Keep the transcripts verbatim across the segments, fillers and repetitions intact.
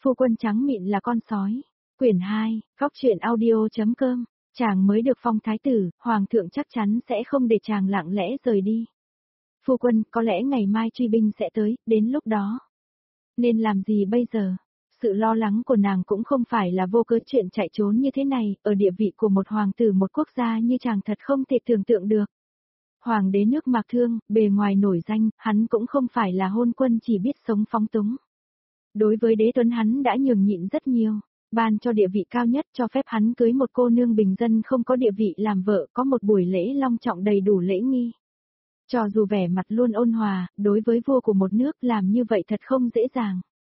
Phu quân trắng mịn là con sói. Quyển hai, Góc truyện audio.com. Chàng mới được phong thái tử, hoàng thượng chắc chắn sẽ không để chàng lặng lẽ rời đi. Phu quân, có lẽ ngày mai truy binh sẽ tới, đến lúc đó. Nên làm gì bây giờ? Sự lo lắng của nàng cũng không phải là vô cớ chuyện chạy trốn như thế này, ở địa vị của một hoàng tử một quốc gia như chàng thật không thể tưởng tượng được. Hoàng đế nước Mạc Thương, bề ngoài nổi danh, hắn cũng không phải là hôn quân chỉ biết sống phóng túng. Đối với đế tuấn hắn đã nhường nhịn rất nhiều, ban cho địa vị cao nhất cho phép hắn cưới một cô nương bình dân không có địa vị làm vợ, có một buổi lễ long trọng đầy đủ lễ nghi. Cho dù vẻ mặt luôn ôn hòa, đối với vua của một nước làm như vậy thật không dễ dàng.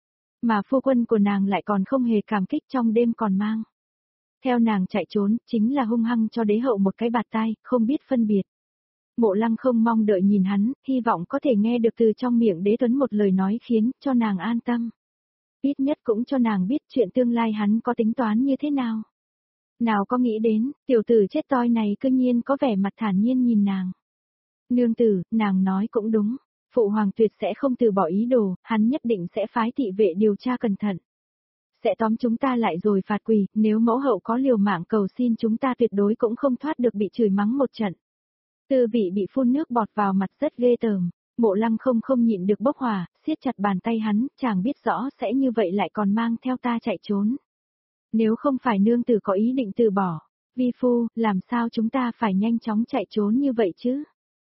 Mà phu quân của nàng lại còn không hề cảm kích trong đêm còn mang. Theo nàng chạy trốn, chính là hung hăng cho đế hậu một cái bạt tai, không biết phân biệt. Mộ Lăng không mong đợi nhìn hắn, hy vọng có thể nghe được từ trong miệng đế tuấn một lời nói khiến cho nàng an tâm. Ít nhất cũng cho nàng biết chuyện tương lai hắn có tính toán như thế nào. Nào có nghĩ đến, tiểu tử chết toi này cư nhiên có vẻ mặt thản nhiên nhìn nàng. Nương tử, nàng nói cũng đúng, phụ hoàng tuyệt sẽ không từ bỏ ý đồ, hắn nhất định sẽ phái thị vệ điều tra cẩn thận. Sẽ tóm chúng ta lại rồi phạt quỳ, nếu mẫu hậu có liều mạng cầu xin chúng ta tuyệt đối cũng không thoát được bị chửi mắng một trận. Tư vị bị phun nước bọt vào mặt rất ghê tởm. Mộ Lăng không không nhịn được bốc hỏa, siết chặt bàn tay hắn, chàng biết rõ sẽ như vậy lại còn mang theo ta chạy trốn. Nếu không phải nương tử có ý định từ bỏ, vi phu, làm sao chúng ta phải nhanh chóng chạy trốn như vậy chứ?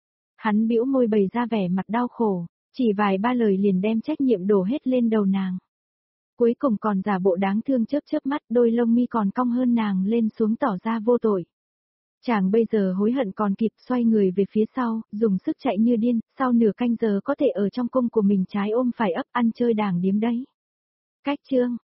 Hắn bĩu môi bày ra vẻ mặt đau khổ, chỉ vài ba lời liền đem trách nhiệm đổ hết lên đầu nàng. Cuối cùng còn giả bộ đáng thương chớp chớp mắt, đôi lông mi còn cong hơn nàng lên xuống tỏ ra vô tội. Chàng bây giờ hối hận còn kịp, xoay người về phía sau, dùng sức chạy như điên, sau nửa canh giờ có thể ở trong cung của mình trái ôm phải ấp ăn chơi đàng điếm đấy. Cách chương,